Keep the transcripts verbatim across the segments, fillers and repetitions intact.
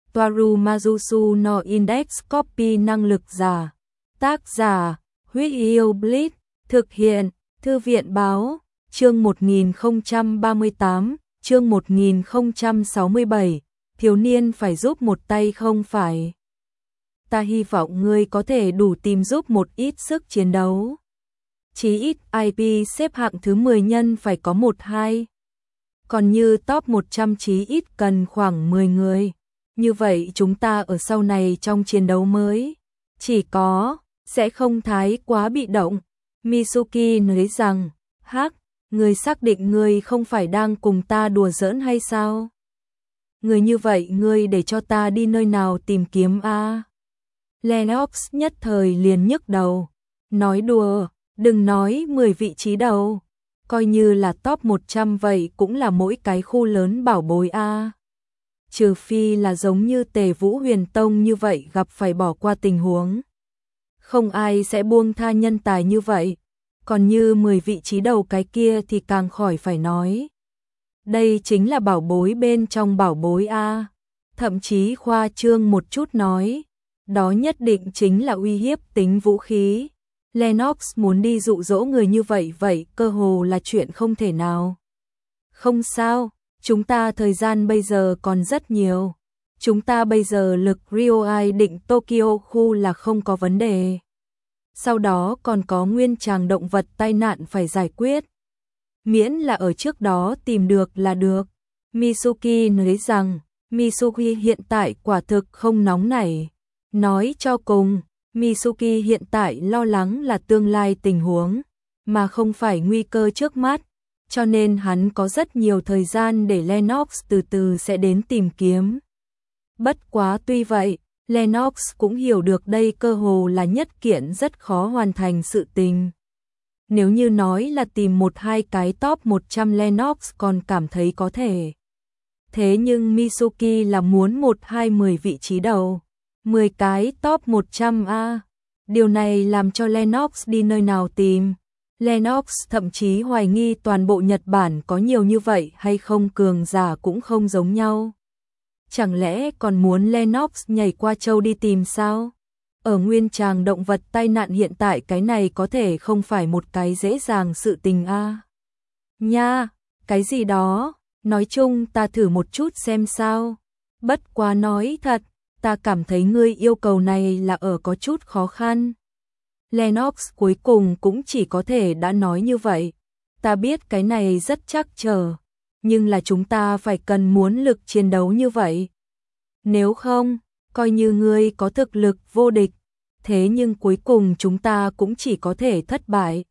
Toaru Majusu no Index Copy năng lực giả. Tác giả, Huyết Yêu Blitz, thực hiện, Thư viện Báo, chương một nghìn không trăm ba mươi tám, chương một nghìn không trăm sáu mươi bảy, thiếu niên phải giúp một tay không phải. Ta hy vọng ngươi có thể đủ tìm giúp một ít sức chiến đấu. Chí ít i pê xếp hạng thứ mười nhân phải có một hai. Còn như top một trăm chí ít cần khoảng mười người. Như vậy chúng ta ở sau này trong chiến đấu mới, chỉ có, sẽ không thái quá bị động. Mitsuki nói rằng, hắc, ngươi xác định ngươi không phải đang cùng ta đùa giỡn hay sao? Người như vậy ngươi để cho ta đi nơi nào tìm kiếm a? À? Lennox nhất thời liền nhức đầu, nói đùa, đừng nói mười vị trí đầu, coi như là top một trăm vậy cũng là mỗi cái khu lớn bảo bối a. À. Trừ phi là giống như Tề Vũ Huyền Tông như vậy gặp phải bỏ qua tình huống. Không ai sẽ buông tha nhân tài như vậy, còn như mười vị trí đầu cái kia thì càng khỏi phải nói. Đây chính là bảo bối bên trong bảo bối a. Thậm chí khoa trương một chút nói, đó nhất định chính là uy hiếp tính vũ khí. Lennox muốn đi dụ dỗ người như vậy vậy cơ hồ là chuyện không thể nào. Không sao, chúng ta thời gian bây giờ còn rất nhiều. Chúng ta bây giờ lực Ryoai định Tokyo khu là không có vấn đề. Sau đó còn có nguyên tràng động vật tai nạn phải giải quyết. Miễn là ở trước đó tìm được là được. Mitsuki nói rằng, Mitsuki hiện tại quả thực không nóng nảy. Nói cho cùng, Mitsuki hiện tại lo lắng là tương lai tình huống, mà không phải nguy cơ trước mắt, cho nên hắn có rất nhiều thời gian để Lennox từ từ sẽ đến tìm kiếm. Bất quá tuy vậy, Lennox cũng hiểu được đây cơ hồ là nhất kiện rất khó hoàn thành sự tình. Nếu như nói là tìm một hai cái top một trăm Lennox còn cảm thấy có thể. Thế nhưng Mitsuki là muốn một hai mười vị trí đầu, mười cái top một trăm a. Điều này làm cho Lennox đi nơi nào tìm. Lennox thậm chí hoài nghi toàn bộ Nhật Bản có nhiều như vậy hay không, cường giả cũng không giống nhau. Chẳng lẽ còn muốn Lennox nhảy qua châu đi tìm sao? Ở nguyên tràng động vật tai nạn hiện tại cái này có thể không phải một cái dễ dàng sự tình a. À. Nha, cái gì đó, nói chung ta thử một chút xem sao. Bất quá nói thật, ta cảm thấy ngươi yêu cầu này là ở có chút khó khăn. Lennox cuối cùng cũng chỉ có thể đã nói như vậy. Ta biết cái này rất chắc chờ, nhưng là chúng ta phải cần muốn lực chiến đấu như vậy. Nếu không, coi như ngươi có thực lực vô địch, thế nhưng cuối cùng chúng ta cũng chỉ có thể thất bại.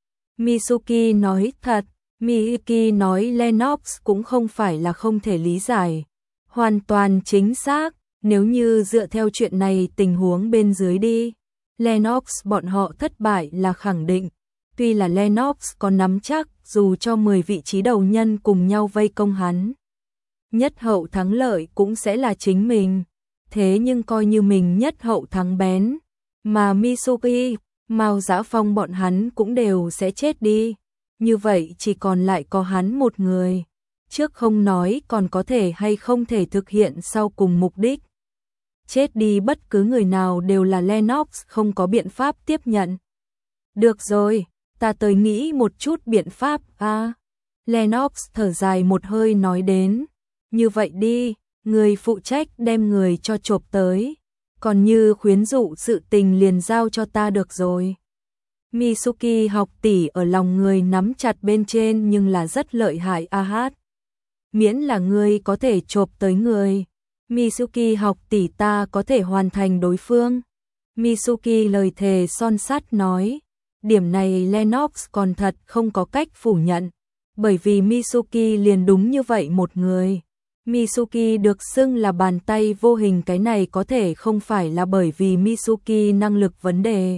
Mitsuki nói thật, Miyuki nói Lennox cũng không phải là không thể lý giải. Hoàn toàn chính xác, nếu như dựa theo chuyện này tình huống bên dưới đi, Lennox bọn họ thất bại là khẳng định. Tuy là Lennox có nắm chắc dù cho mười vị trí đầu nhân cùng nhau vây công hắn, nhất hậu thắng lợi cũng sẽ là chính mình. Thế nhưng coi như mình nhất hậu thắng bén, mà Mitsuki, Mao Dã Phong bọn hắn cũng đều sẽ chết đi. Như vậy chỉ còn lại có hắn một người. Trước không nói còn có thể hay không thể thực hiện sau cùng mục đích. Chết đi bất cứ người nào đều là Lennox không có biện pháp tiếp nhận. Được rồi, ta tới nghĩ một chút biện pháp a. À, Lennox thở dài một hơi nói đến. Như vậy đi, người phụ trách đem người cho chộp tới. Còn như khuyến dụ sự tình liền giao cho ta được rồi. Mitsuki học tỷ ở lòng người nắm chặt bên trên nhưng là rất lợi hại a hát. Miễn là ngươi có thể chộp tới người. Mitsuki học tỷ ta có thể hoàn thành đối phương. Mitsuki lời thề son sắt nói. Điểm này Lennox còn thật không có cách phủ nhận. Bởi vì Mitsuki liền đúng như vậy một người. Mitsuki được xưng là bàn tay vô hình, cái này có thể không phải là bởi vì Mitsuki năng lực vấn đề,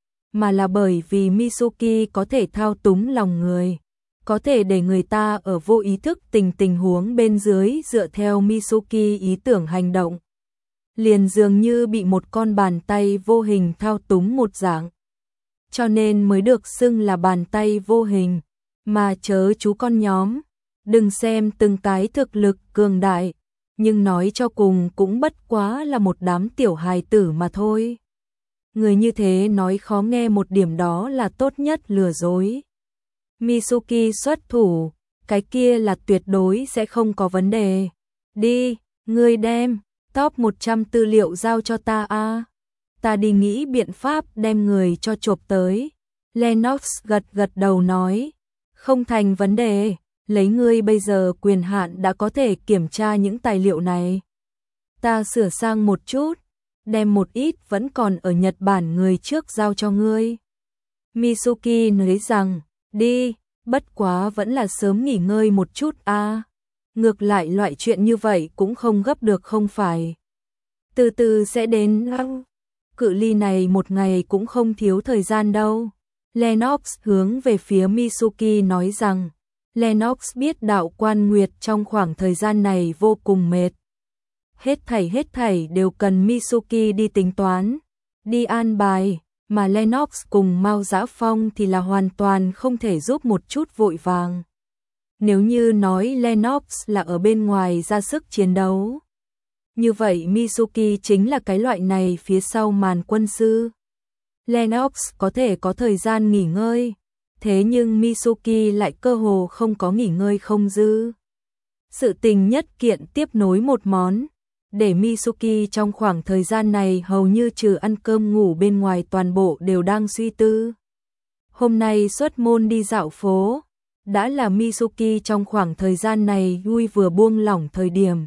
mà là bởi vì Mitsuki có thể thao túng lòng người. Có thể để người ta ở vô ý thức tình tình huống bên dưới dựa theo Mitsuki ý tưởng hành động. Liền dường như bị một con bàn tay vô hình thao túng một dạng. Cho nên mới được xưng là bàn tay vô hình. Mà chớ chú con nhóm, đừng xem từng cái thực lực cường đại, nhưng nói cho cùng cũng bất quá là một đám tiểu hài tử mà thôi. Người như thế nói khó nghe một điểm đó là tốt nhất lừa dối. Mitsuki xuất thủ, cái kia là tuyệt đối sẽ không có vấn đề. Đi, ngươi đem top một trăm tư liệu giao cho ta a. Ta đi nghĩ biện pháp đem người cho chộp tới. Lennox gật gật đầu nói, không thành vấn đề, lấy ngươi bây giờ quyền hạn đã có thể kiểm tra những tài liệu này. Ta sửa sang một chút, đem một ít vẫn còn ở Nhật Bản người trước giao cho ngươi. Mitsuki nói rằng, đi, bất quá vẫn là sớm nghỉ ngơi một chút a. Ngược lại loại chuyện như vậy cũng không gấp được không phải. Từ từ sẽ đến, cự ly này một ngày cũng không thiếu thời gian đâu. Lennox hướng về phía Mitsuki nói rằng, Lennox biết đạo quan nguyệt trong khoảng thời gian này vô cùng mệt. Hết thảy hết thảy đều cần Mitsuki đi tính toán, đi an bài, mà Lennox cùng Mao Dã Phong thì là hoàn toàn không thể giúp một chút vội vàng. Nếu như nói Lennox là ở bên ngoài ra sức chiến đấu, như vậy Mitsuki chính là cái loại này phía sau màn quân sư. Lennox có thể có thời gian nghỉ ngơi, thế nhưng Mitsuki lại cơ hồ không có nghỉ ngơi không dư. Sự tình nhất kiện tiếp nối một món, để Mitsuki trong khoảng thời gian này hầu như trừ ăn cơm ngủ bên ngoài toàn bộ đều đang suy tư. Hôm nay xuất môn đi dạo phố, đã là Mitsuki trong khoảng thời gian này vui vừa buông lỏng thời điểm.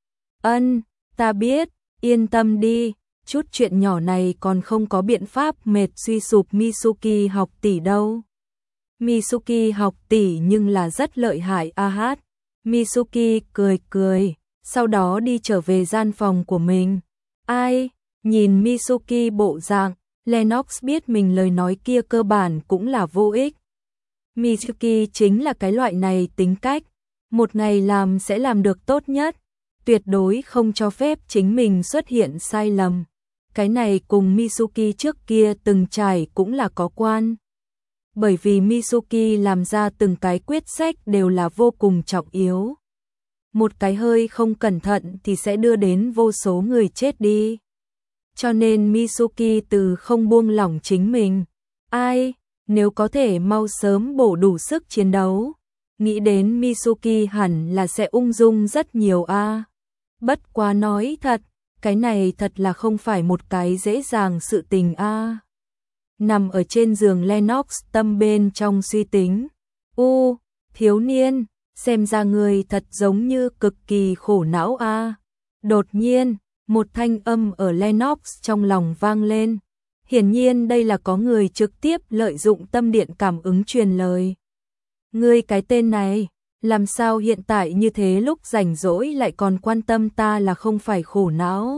Ân, ta biết, yên tâm đi, chút chuyện nhỏ này còn không có biện pháp mệt suy sụp Mitsuki học tỷ đâu. Mitsuki học tỷ nhưng là rất lợi hại a hát. Mitsuki cười cười, sau đó đi trở về gian phòng của mình. Ai, nhìn Mitsuki bộ dạng, Lennox biết mình lời nói kia cơ bản cũng là vô ích. Mitsuki chính là cái loại này tính cách, một ngày làm sẽ làm được tốt nhất, tuyệt đối không cho phép chính mình xuất hiện sai lầm. Cái này cùng Mitsuki trước kia từng trải cũng là có quan. Bởi vì Mitsuki làm ra từng cái quyết sách đều là vô cùng trọng yếu. Một cái hơi không cẩn thận thì sẽ đưa đến vô số người chết đi. Cho nên Mitsuki từ không buông lỏng chính mình. Ai, nếu có thể mau sớm bổ đủ sức chiến đấu, nghĩ đến Mitsuki hẳn là sẽ ung dung rất nhiều a. Bất quá nói thật, cái này thật là không phải một cái dễ dàng sự tình a. Nằm ở trên giường Lennox tâm bên trong suy tính. U, thiếu niên, xem ra người thật giống như cực kỳ khổ não a. Đột nhiên, một thanh âm ở Lennox trong lòng vang lên. Hiển nhiên đây là có người trực tiếp lợi dụng tâm điện cảm ứng truyền lời. Ngươi cái tên này, làm sao hiện tại như thế lúc rảnh rỗi lại còn quan tâm ta là không phải khổ não?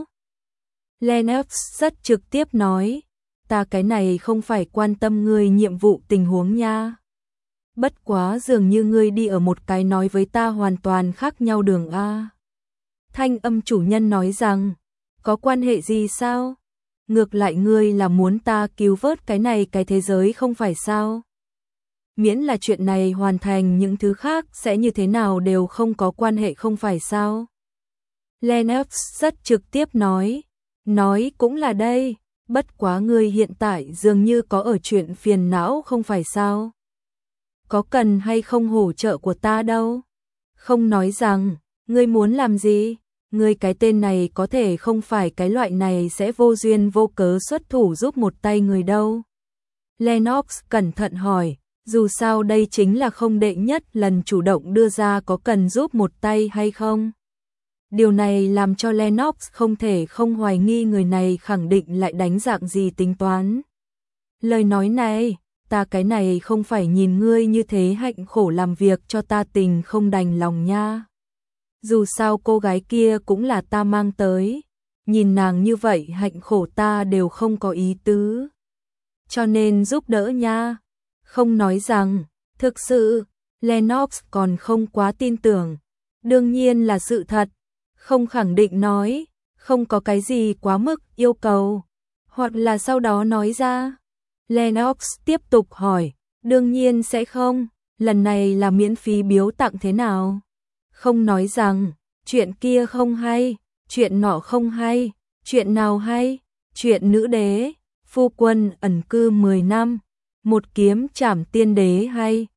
Lennox rất trực tiếp nói, ta cái này không phải quan tâm ngươi nhiệm vụ tình huống nha. Bất quá dường như ngươi đi ở một cái nói với ta hoàn toàn khác nhau đường a. Thanh âm chủ nhân nói rằng, có quan hệ gì sao? Ngược lại ngươi là muốn ta cứu vớt cái này cái thế giới không phải sao? Miễn là chuyện này hoàn thành những thứ khác sẽ như thế nào đều không có quan hệ không phải sao? Lennox rất trực tiếp nói, nói cũng là đây, bất quá ngươi hiện tại dường như có ở chuyện phiền não không phải sao? Có cần hay không hỗ trợ của ta đâu? Không nói rằng, ngươi muốn làm gì? Ngươi cái tên này có thể không phải cái loại này sẽ vô duyên vô cớ xuất thủ giúp một tay người đâu. Lennox cẩn thận hỏi, dù sao đây chính là không đệ nhất lần chủ động đưa ra có cần giúp một tay hay không. Điều này làm cho Lennox không thể không hoài nghi người này khẳng định lại đánh dạng gì tính toán. Lời nói này, ta cái này không phải nhìn ngươi như thế hạnh khổ làm việc cho ta tình không đành lòng nha. Dù sao cô gái kia cũng là ta mang tới, nhìn nàng như vậy hạnh khổ ta đều không có ý tứ. Cho nên giúp đỡ nha. Không nói rằng, thực sự, Lennox còn không quá tin tưởng. Đương nhiên là sự thật, không khẳng định nói, không có cái gì quá mức yêu cầu. Hoặc là sau đó nói ra. Lennox tiếp tục hỏi, đương nhiên sẽ không, lần này là miễn phí biếu tặng thế nào? Không nói rằng, chuyện kia không hay, chuyện nọ không hay, chuyện nào hay, chuyện nữ đế, phu quân ẩn cư mười năm, một kiếm trảm tiên đế hay,